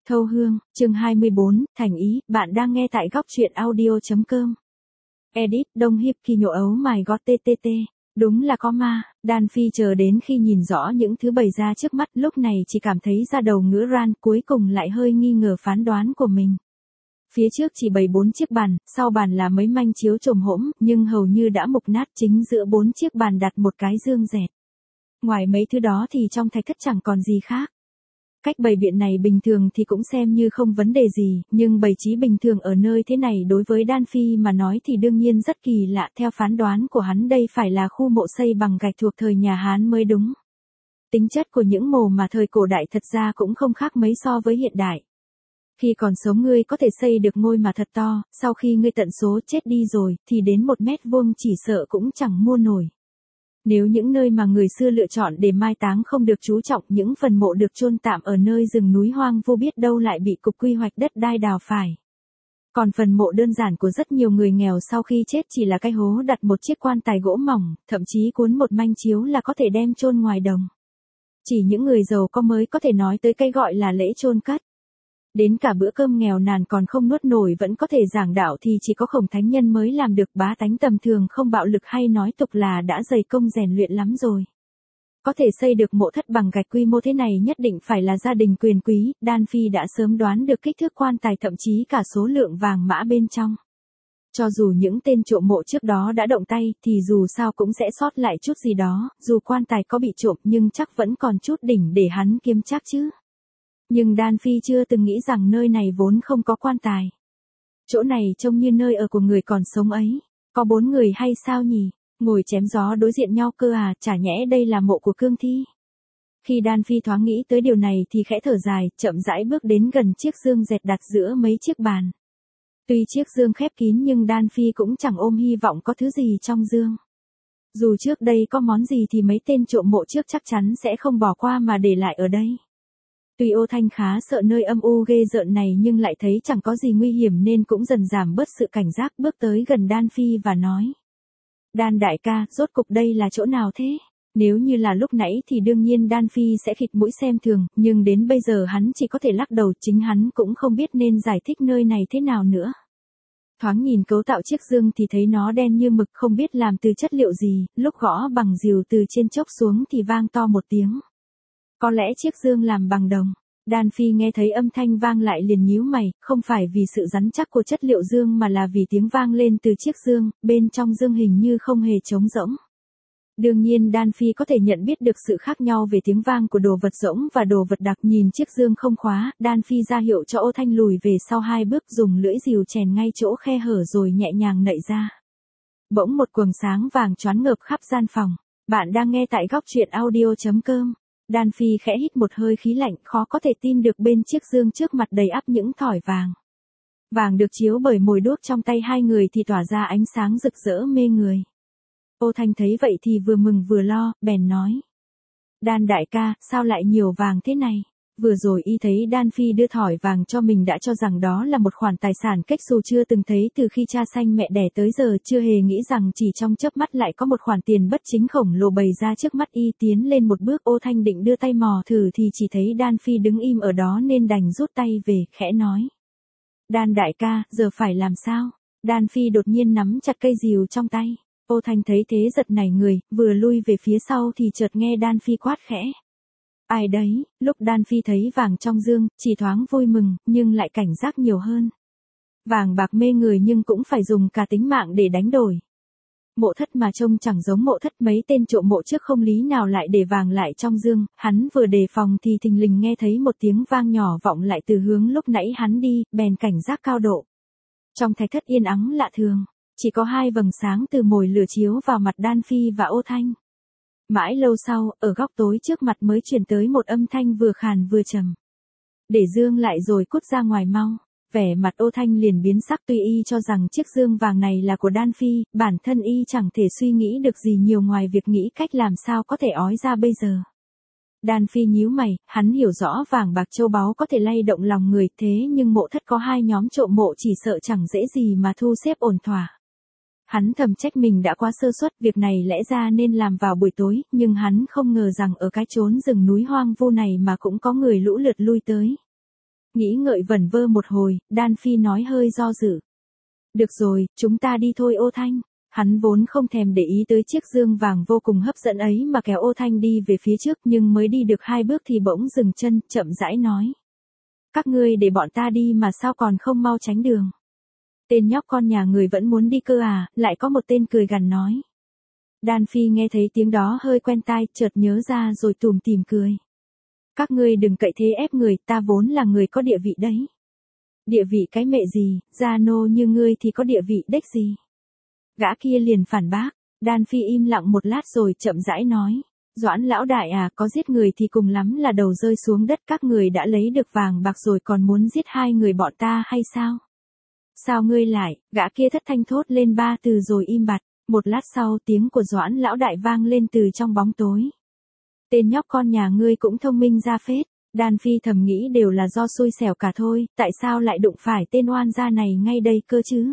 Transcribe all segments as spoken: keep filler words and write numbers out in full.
Thâu Hương, chương hai mươi bốn, Thành Ý, bạn đang nghe tại góc truyện audio.com. Edit, Đông Hiếp Kỳ nhộ ấu mài gót ttt. Đúng là có ma, Đan Phi chờ đến khi nhìn rõ những thứ bày ra trước mắt, lúc này chỉ cảm thấy da đầu ngứa ran, cuối cùng lại hơi nghi ngờ phán đoán của mình. Phía trước chỉ bày bốn chiếc bàn, sau bàn là mấy manh chiếu chồm hỗn, nhưng hầu như đã mục nát, chính giữa bốn chiếc bàn đặt một cái dương dẹt. Ngoài mấy thứ đó thì trong thạch thất chẳng còn gì khác. Cách bày biện này bình thường thì cũng xem như không vấn đề gì, nhưng bày trí bình thường ở nơi thế này đối với Đan Phi mà nói thì đương nhiên rất kỳ lạ. Theo phán đoán của hắn đây phải là khu mộ xây bằng gạch thuộc thời nhà Hán mới đúng. Tính chất của những mồ mà thời cổ đại thật ra cũng không khác mấy so với hiện đại. Khi còn sống ngươi có thể xây được ngôi mà thật to, sau khi ngươi tận số chết đi rồi thì đến một mét vuông chỉ sợ cũng chẳng mua nổi. Nếu những nơi mà người xưa lựa chọn để mai táng không được chú trọng, những phần mộ được chôn tạm ở nơi rừng núi hoang vu biết đâu lại bị cục quy hoạch đất đai đào phải. Còn phần mộ đơn giản của rất nhiều người nghèo sau khi chết chỉ là cái hố đặt một chiếc quan tài gỗ mỏng, thậm chí cuốn một manh chiếu là có thể đem chôn ngoài đồng. Chỉ những người giàu có mới có thể nói tới cái gọi là lễ chôn cất. Đến cả bữa cơm nghèo nàn còn không nuốt nổi vẫn có thể giảng đạo thì chỉ có Khổng Thánh Nhân mới làm được, bá tánh tầm thường không bạo lực hay nói tục là đã dày công rèn luyện lắm rồi. Có thể xây được mộ thất bằng gạch quy mô thế này nhất định phải là gia đình quyền quý, Đan Phi đã sớm đoán được kích thước quan tài thậm chí cả số lượng vàng mã bên trong. Cho dù những tên trộm mộ trước đó đã động tay thì dù sao cũng sẽ sót lại chút gì đó, dù quan tài có bị trộm nhưng chắc vẫn còn chút đỉnh để hắn kiếm chắc chứ. Nhưng Đan Phi chưa từng nghĩ rằng nơi này vốn không có quan tài. Chỗ này trông như nơi ở của người còn sống ấy. Có bốn người hay sao nhỉ? Ngồi chém gió đối diện nhau cơ à, chả nhẽ đây là mộ của cương thi. Khi Đan Phi thoáng nghĩ tới điều này thì khẽ thở dài, chậm rãi bước đến gần chiếc dương dẹt đặt giữa mấy chiếc bàn. Tuy chiếc dương khép kín nhưng Đan Phi cũng chẳng ôm hy vọng có thứ gì trong dương. Dù trước đây có món gì thì mấy tên trộm mộ trước chắc chắn sẽ không bỏ qua mà để lại ở đây. Tuy Ô Thanh khá sợ nơi âm u ghê rợn này nhưng lại thấy chẳng có gì nguy hiểm nên cũng dần giảm bớt sự cảnh giác, bước tới gần Đan Phi và nói. Đan đại ca, rốt cục đây là chỗ nào thế? Nếu như là lúc nãy thì đương nhiên Đan Phi sẽ khịt mũi xem thường, nhưng đến bây giờ hắn chỉ có thể lắc đầu, chính hắn cũng không biết nên giải thích nơi này thế nào nữa. Thoáng nhìn cấu tạo chiếc dương thì thấy nó đen như mực, không biết làm từ chất liệu gì, lúc gõ bằng rìu từ trên chốc xuống thì vang to một tiếng. Có lẽ chiếc dương làm bằng đồng. Đan Phi nghe thấy âm thanh vang lại liền nhíu mày, không phải vì sự rắn chắc của chất liệu dương mà là vì tiếng vang lên từ chiếc dương, bên trong dương hình như không hề trống rỗng. Đương nhiên Đan Phi có thể nhận biết được sự khác nhau về tiếng vang của đồ vật rỗng và đồ vật đặc. Nhìn chiếc dương không khóa, Đan Phi ra hiệu cho Ô Thanh lùi về sau hai bước, dùng lưỡi rìu chèn ngay chỗ khe hở rồi nhẹ nhàng nạy ra. Bỗng một quầng sáng vàng choáng ngợp khắp gian phòng. Bạn đang nghe tại góc truyện audio.com. Đan Phi khẽ hít một hơi khí lạnh, khó có thể tin được bên chiếc dương trước mặt đầy ắp những thỏi vàng. Vàng được chiếu bởi mồi đuốc trong tay hai người thì tỏa ra ánh sáng rực rỡ mê người. Ô Thanh thấy vậy thì vừa mừng vừa lo, bèn nói. Đan đại ca, sao lại nhiều vàng thế này? Vừa rồi y thấy Đan Phi đưa thỏi vàng cho mình đã cho rằng đó là một khoản tài sản cách xù chưa từng thấy từ khi cha sanh mẹ đẻ tới giờ, chưa hề nghĩ rằng chỉ trong chớp mắt lại có một khoản tiền bất chính khổng lồ bày ra trước mắt y. Tiến lên một bước, Ô Thanh định đưa tay mò thử thì chỉ thấy Đan Phi đứng im ở đó nên đành rút tay về, khẽ nói. Đan đại ca, giờ phải làm sao? Đan Phi đột nhiên nắm chặt cây rìu trong tay. Ô Thanh thấy thế giật nảy người, vừa lui về phía sau thì chợt nghe Đan Phi quát khẽ. Ai đấy? Lúc Đan Phi thấy vàng trong dương, chỉ thoáng vui mừng, nhưng lại cảnh giác nhiều hơn. Vàng bạc mê người nhưng cũng phải dùng cả tính mạng để đánh đổi. Mộ thất mà trông chẳng giống mộ thất, mấy tên trộm mộ trước không lý nào lại để vàng lại trong dương, hắn vừa đề phòng thì thình lình nghe thấy một tiếng vang nhỏ vọng lại từ hướng lúc nãy hắn đi, bèn cảnh giác cao độ. Trong thạch thất yên ắng lạ thường, chỉ có hai vầng sáng từ mồi lửa chiếu vào mặt Đan Phi và Ô Thanh. Mãi lâu sau, ở góc tối trước mặt mới truyền tới một âm thanh vừa khàn vừa trầm. Để dương lại rồi cút ra ngoài mau. Vẻ mặt Ô Thanh liền biến sắc, tuy y cho rằng chiếc dương vàng này là của Đan Phi, bản thân y chẳng thể suy nghĩ được gì nhiều ngoài việc nghĩ cách làm sao có thể ói ra bây giờ. Đan Phi nhíu mày, hắn hiểu rõ vàng bạc châu báu có thể lay động lòng người, thế nhưng mộ thất có hai nhóm trộm mộ chỉ sợ chẳng dễ gì mà thu xếp ổn thỏa. Hắn thầm trách mình đã quá sơ suất, việc này lẽ ra nên làm vào buổi tối, nhưng hắn không ngờ rằng ở cái chốn rừng núi hoang vu này mà cũng có người lũ lượt lui tới. Nghĩ ngợi vẩn vơ một hồi, Đan Phi nói hơi do dự. Được rồi, chúng ta đi thôi Ô Thanh. Hắn vốn không thèm để ý tới chiếc dương vàng vô cùng hấp dẫn ấy mà kéo Ô Thanh đi về phía trước, nhưng mới đi được hai bước thì bỗng dừng chân, chậm rãi nói. Các ngươi để bọn ta đi mà sao còn không mau tránh đường. Tên nhóc con nhà người vẫn muốn đi cơ à, lại có một tên cười gằn nói. Đan Phi nghe thấy tiếng đó hơi quen tai, chợt nhớ ra rồi tủm tỉm cười. Các ngươi đừng cậy thế ép người, ta vốn là người có địa vị đấy. Địa vị cái mẹ gì, gia nô như ngươi thì có địa vị đếch gì. Gã kia liền phản bác, Đan Phi im lặng một lát rồi chậm rãi nói. Doãn lão đại à, có giết người thì cùng lắm là đầu rơi xuống đất, các người đã lấy được vàng bạc rồi còn muốn giết hai người bọn ta hay sao? Sao ngươi lại, gã kia thất thanh thốt lên ba từ rồi im bặt, một lát sau tiếng của Doãn lão đại vang lên từ trong bóng tối. Tên nhóc con nhà ngươi cũng thông minh ra phết, Đan Phi thầm nghĩ đều là do xui xẻo cả thôi, tại sao lại đụng phải tên oan gia này ngay đây cơ chứ?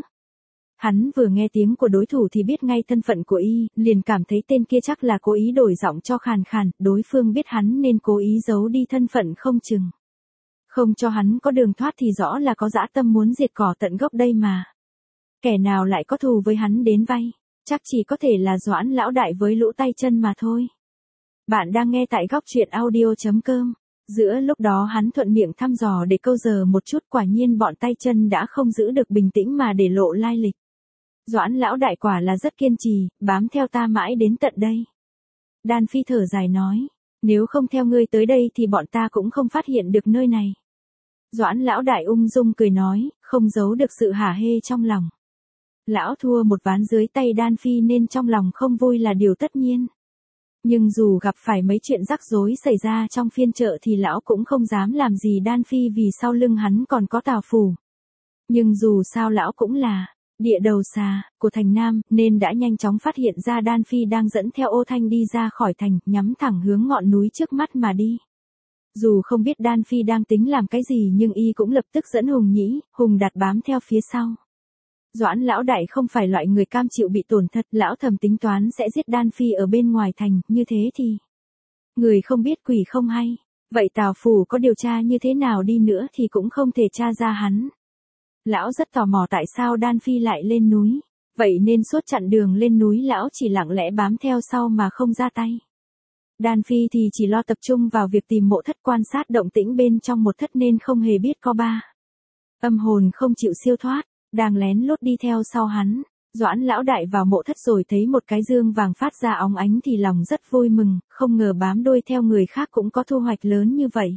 Hắn vừa nghe tiếng của đối thủ thì biết ngay thân phận của y, liền cảm thấy tên kia chắc là cố ý đổi giọng cho khàn khàn, đối phương biết hắn nên cố ý giấu đi thân phận không chừng. Không cho hắn có đường thoát thì rõ là có dã tâm muốn diệt cỏ tận gốc đây mà. Kẻ nào lại có thù với hắn đến vay, chắc chỉ có thể là Doãn lão đại với lũ tay chân mà thôi. Bạn đang nghe tại góc truyện audio chấm com. Giữa lúc đó hắn thuận miệng thăm dò để câu giờ một chút, quả nhiên bọn tay chân đã không giữ được bình tĩnh mà để lộ lai lịch. Doãn lão đại quả là rất kiên trì, bám theo ta mãi đến tận đây. Đan Phi thở dài nói, nếu không theo ngươi tới đây thì bọn ta cũng không phát hiện được nơi này. Doãn lão đại ung dung cười nói, không giấu được sự hả hê trong lòng. Lão thua một ván dưới tay Đan Phi nên trong lòng không vui là điều tất nhiên. Nhưng dù gặp phải mấy chuyện rắc rối xảy ra trong phiên chợ thì lão cũng không dám làm gì Đan Phi vì sau lưng hắn còn có Tào Phủ. Nhưng dù sao lão cũng là địa đầu xà của thành Nam nên đã nhanh chóng phát hiện ra Đan Phi đang dẫn theo Ô Thanh đi ra khỏi thành, nhắm thẳng hướng ngọn núi trước mắt mà đi. Dù không biết Đan Phi đang tính làm cái gì nhưng y cũng lập tức dẫn Hùng Nhĩ, Hùng Đạt bám theo phía sau. Doãn lão đại không phải loại người cam chịu bị tổn thất, lão thầm tính toán sẽ giết Đan Phi ở bên ngoài thành, như thế thì người không biết quỷ không hay. Vậy Tào Phủ có điều tra như thế nào đi nữa thì cũng không thể tra ra hắn. Lão rất tò mò tại sao Đan Phi lại lên núi, vậy nên suốt chặng đường lên núi lão chỉ lặng lẽ bám theo sau mà không ra tay. Đan Phi thì chỉ lo tập trung vào việc tìm mộ thất, quan sát động tĩnh bên trong một thất nên không hề biết có ba âm hồn không chịu siêu thoát, đang lén lút đi theo sau hắn. Doãn lão đại vào mộ thất rồi thấy một cái dương vàng phát ra óng ánh thì lòng rất vui mừng, không ngờ bám đuôi theo người khác cũng có thu hoạch lớn như vậy.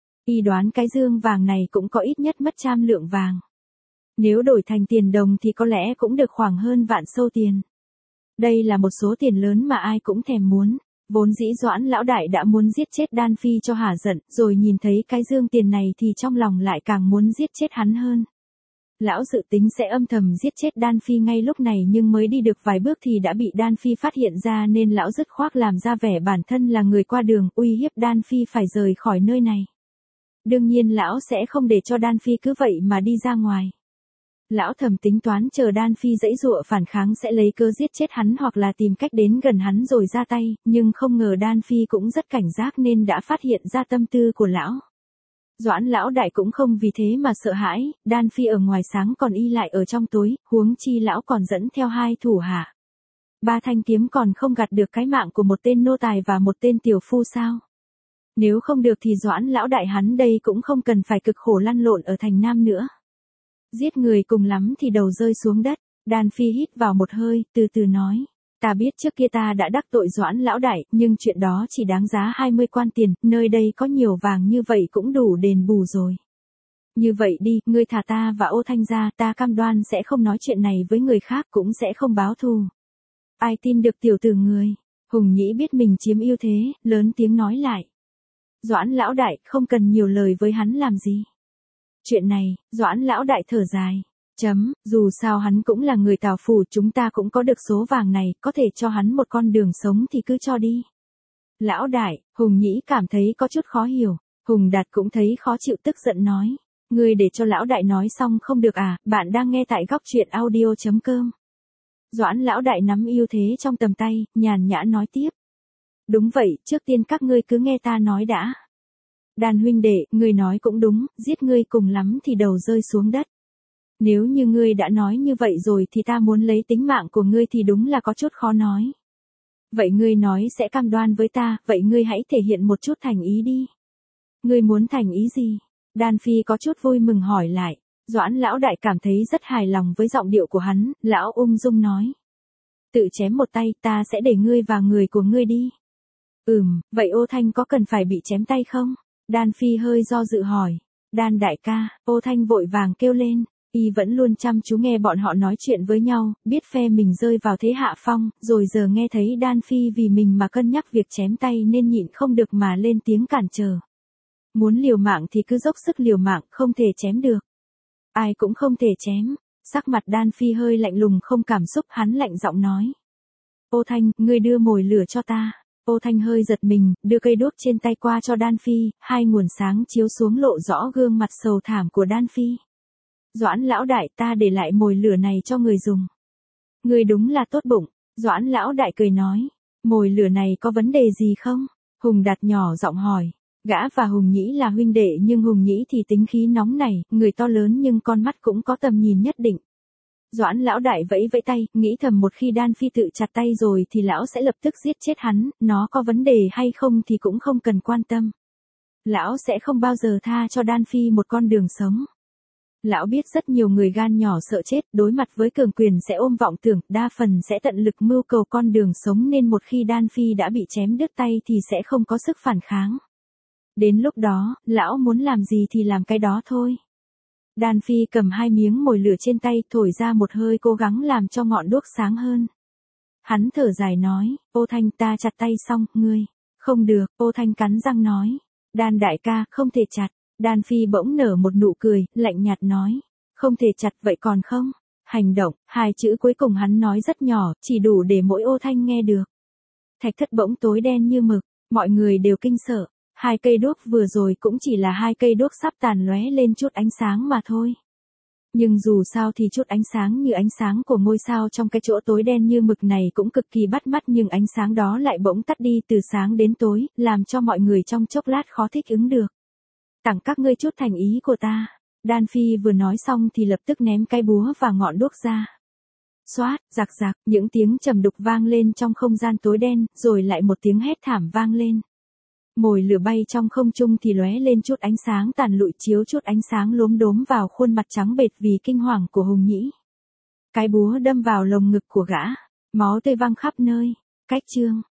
Y đoán cái dương vàng này cũng có ít nhất mất trăm lượng vàng. Nếu đổi thành tiền đồng thì có lẽ cũng được khoảng hơn vạn sâu tiền. Đây là một số tiền lớn mà ai cũng thèm muốn. Vốn dĩ Doãn lão đại đã muốn giết chết Đan Phi cho hả giận, rồi nhìn thấy cái dương tiền này thì trong lòng lại càng muốn giết chết hắn hơn. Lão dự tính sẽ âm thầm giết chết Đan Phi ngay lúc này nhưng mới đi được vài bước thì đã bị Đan Phi phát hiện ra nên lão dứt khoát làm ra vẻ bản thân là người qua đường, uy hiếp Đan Phi phải rời khỏi nơi này. Đương nhiên lão sẽ không để cho Đan Phi cứ vậy mà đi ra ngoài. Lão thầm tính toán chờ Đan Phi giãy giụa phản kháng sẽ lấy cơ giết chết hắn hoặc là tìm cách đến gần hắn rồi ra tay, nhưng không ngờ Đan Phi cũng rất cảnh giác nên đã phát hiện ra tâm tư của lão. Doãn lão đại cũng không vì thế mà sợ hãi, Đan Phi ở ngoài sáng còn y lại ở trong tối, huống chi lão còn dẫn theo hai thủ hạ. Ba thanh kiếm còn không gạt được cái mạng của một tên nô tài và một tên tiểu phu sao? Nếu không được thì Doãn lão đại hắn đây cũng không cần phải cực khổ lăn lộn ở thành Nam nữa. Giết người cùng lắm thì đầu rơi xuống đất. Đan Phi hít vào một hơi, từ từ nói. Ta biết trước kia ta đã đắc tội Doãn lão đại, nhưng chuyện đó chỉ đáng giá hai mươi quan tiền, nơi đây có nhiều vàng như vậy cũng đủ đền bù rồi. Như vậy đi, ngươi thả ta và Ô Thanh ra, ta cam đoan sẽ không nói chuyện này với người khác, cũng sẽ không báo thù. Ai tin được tiểu tử người? Hùng Nhĩ biết mình chiếm ưu thế, lớn tiếng nói lại. Doãn lão đại, không cần nhiều lời với hắn làm gì. Chuyện này, Doãn lão đại thở dài. Chấm, dù sao hắn cũng là người Tào Phủ, chúng ta cũng có được số vàng này, có thể cho hắn một con đường sống thì cứ cho đi. Lão đại, Hùng Nhĩ cảm thấy có chút khó hiểu. Hùng Đạt cũng thấy khó chịu tức giận nói. Ngươi để cho lão đại nói xong không được à, bạn đang nghe tại góc truyện audio chấm com. Doãn lão đại nắm ưu thế trong tầm tay, nhàn nhã nói tiếp. Đúng vậy, trước tiên các ngươi cứ nghe ta nói đã. Đan huynh đệ, ngươi nói cũng đúng, giết ngươi cùng lắm thì đầu rơi xuống đất. Nếu như ngươi đã nói như vậy rồi thì ta muốn lấy tính mạng của ngươi thì đúng là có chút khó nói. Vậy ngươi nói sẽ cam đoan với ta, vậy ngươi hãy thể hiện một chút thành ý đi. Ngươi muốn thành ý gì? Đan Phi có chút vui mừng hỏi lại. Doãn lão đại cảm thấy rất hài lòng với giọng điệu của hắn, lão ung dung nói. Tự chém một tay, ta sẽ để ngươi và người của ngươi đi. Ừm, vậy Ô Thanh có cần phải bị chém tay không? Đan Phi hơi do dự hỏi. Đan đại ca, Ô Thanh vội vàng kêu lên. Y vẫn luôn chăm chú nghe bọn họ nói chuyện với nhau, biết phe mình rơi vào thế hạ phong, rồi giờ nghe thấy Đan Phi vì mình mà cân nhắc việc chém tay nên nhịn không được mà lên tiếng cản trở. Muốn liều mạng thì cứ dốc sức liều mạng, không thể chém được. Ai cũng không thể chém. Sắc mặt Đan Phi hơi lạnh lùng không cảm xúc, hắn lạnh giọng nói. Ô Thanh, ngươi đưa mồi lửa cho ta. Ô Thanh hơi giật mình, đưa cây đuốc trên tay qua cho Đan Phi, hai nguồn sáng chiếu xuống lộ rõ gương mặt sầu thảm của Đan Phi. Doãn lão đại, ta để lại mồi lửa này cho người dùng. Người đúng là tốt bụng. Doãn lão đại cười nói. Mồi lửa này có vấn đề gì không? Hùng Đạt nhỏ giọng hỏi. Gã và Hùng Nhĩ là huynh đệ nhưng Hùng Nhĩ thì tính khí nóng nảy, người to lớn nhưng con mắt cũng có tầm nhìn nhất định. Doãn lão đại vẫy vẫy tay, nghĩ thầm một khi Đan Phi tự chặt tay rồi thì lão sẽ lập tức giết chết hắn, nó có vấn đề hay không thì cũng không cần quan tâm. Lão sẽ không bao giờ tha cho Đan Phi một con đường sống. Lão biết rất nhiều người gan nhỏ sợ chết, đối mặt với cường quyền sẽ ôm vọng tưởng, đa phần sẽ tận lực mưu cầu con đường sống nên một khi Đan Phi đã bị chém đứt tay thì sẽ không có sức phản kháng. Đến lúc đó, lão muốn làm gì thì làm cái đó thôi. Đan Phi cầm hai miếng mồi lửa trên tay, thổi ra một hơi cố gắng làm cho ngọn đuốc sáng hơn. Hắn thở dài nói, Ô Thanh ta chặt tay xong, ngươi. Không được, Ô Thanh cắn răng nói. Đan đại ca, không thể chặt. Đan Phi bỗng nở một nụ cười, lạnh nhạt nói. Không thể chặt vậy còn không? Hành động, hai chữ cuối cùng hắn nói rất nhỏ, chỉ đủ để mỗi Ô Thanh nghe được. Thạch thất bỗng tối đen như mực, mọi người đều kinh sợ. Hai cây đuốc vừa rồi cũng chỉ là hai cây đuốc sắp tàn lóe lên chút ánh sáng mà thôi. Nhưng dù sao thì chút ánh sáng như ánh sáng của ngôi sao trong cái chỗ tối đen như mực này cũng cực kỳ bắt mắt, nhưng ánh sáng đó lại bỗng tắt đi từ sáng đến tối, làm cho mọi người trong chốc lát khó thích ứng được. Tặng các ngươi chút thành ý của ta. Đan Phi vừa nói xong thì lập tức ném cái búa và ngọn đuốc ra. Xoát, rạc rạc, những tiếng trầm đục vang lên trong không gian tối đen, rồi lại một tiếng hét thảm vang lên. Mồi lửa bay trong không trung thì lóe lên chút ánh sáng tàn lụi, chiếu chút ánh sáng lốm đốm vào khuôn mặt trắng bệch vì kinh hoàng của Hùng Nhĩ. Cái búa đâm vào lồng ngực của gã, máu tươi văng khắp nơi. Cách chương